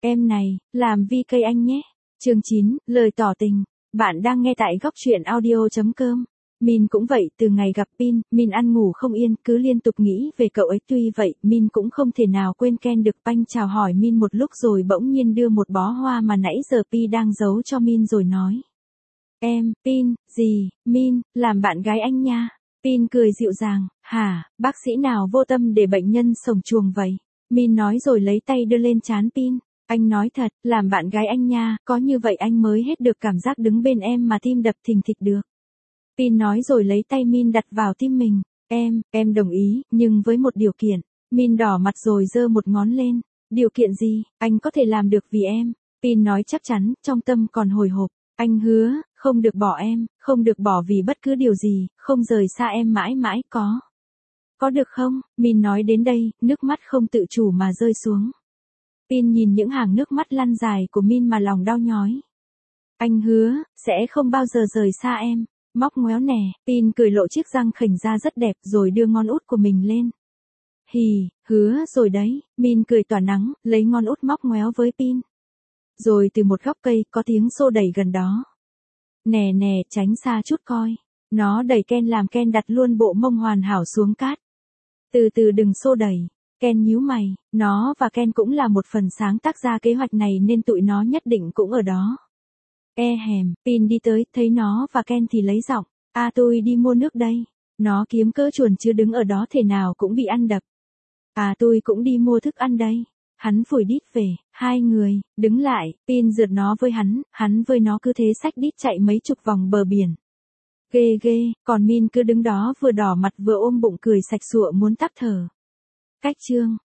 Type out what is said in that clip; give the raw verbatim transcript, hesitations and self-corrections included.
Em này, làm vi cây anh nhé. Chương chín, lời tỏ tình. Bạn đang nghe tại góc truyện audio chấm com. Min cũng vậy, từ ngày gặp Pin, Min ăn ngủ không yên, cứ liên tục nghĩ về cậu ấy. Tuy vậy, Min cũng không thể nào quên Ken được. Panh chào hỏi Min một lúc rồi bỗng nhiên đưa một bó hoa mà nãy giờ Pi đang giấu cho Min rồi nói. Em, Pin, gì, Min, làm bạn gái anh nha. Pin cười dịu dàng, hả, bác sĩ nào vô tâm để bệnh nhân sổng chuồng vậy? Min nói rồi lấy tay đưa lên trán Pin. Anh nói thật, làm bạn gái anh nha, có như vậy anh mới hết được cảm giác đứng bên em mà tim đập thình thịch được. Pin nói rồi lấy tay Min đặt vào tim mình. Em, em đồng ý, nhưng với một điều kiện. Min đỏ mặt rồi giơ một ngón lên. Điều kiện gì, anh có thể làm được vì em. Pin nói chắc chắn, trong tâm còn hồi hộp. Anh hứa, không được bỏ em, không được bỏ vì bất cứ điều gì, không rời xa em mãi mãi, có. Có được không? Min nói đến đây, nước mắt không tự chủ mà rơi xuống. Pin nhìn những hàng nước mắt lăn dài của Min mà lòng đau nhói. Anh hứa, sẽ không bao giờ rời xa em. Móc ngoéo nè, Pin cười lộ chiếc răng khểnh ra rất đẹp rồi đưa ngón út của mình lên. Hì, hứa rồi đấy, Min cười tỏa nắng, lấy ngón út móc ngoéo với Pin. Rồi từ một góc cây có tiếng xô đẩy gần đó. Nè nè, tránh xa chút coi. Nó đẩy Ken làm Ken đặt luôn bộ mông hoàn hảo xuống cát. Từ từ đừng xô đẩy. Ken nhíu mày, nó và Ken cũng là một phần sáng tác ra kế hoạch này nên tụi nó nhất định cũng ở đó. E hèm, Pin đi tới, thấy nó và Ken thì lấy giọng. À tôi đi mua nước đây. Nó kiếm cỡ chuồn chứ đứng ở đó thể nào cũng bị ăn đập. À tôi cũng đi mua thức ăn đây. Hắn phủi đít về, hai người, đứng lại, Pin rượt nó với hắn, hắn với nó cứ thế xách đít chạy mấy chục vòng bờ biển. Ghê ghê, còn Min cứ đứng đó vừa đỏ mặt vừa ôm bụng cười sạch sụa muốn tắc thở. Cách chương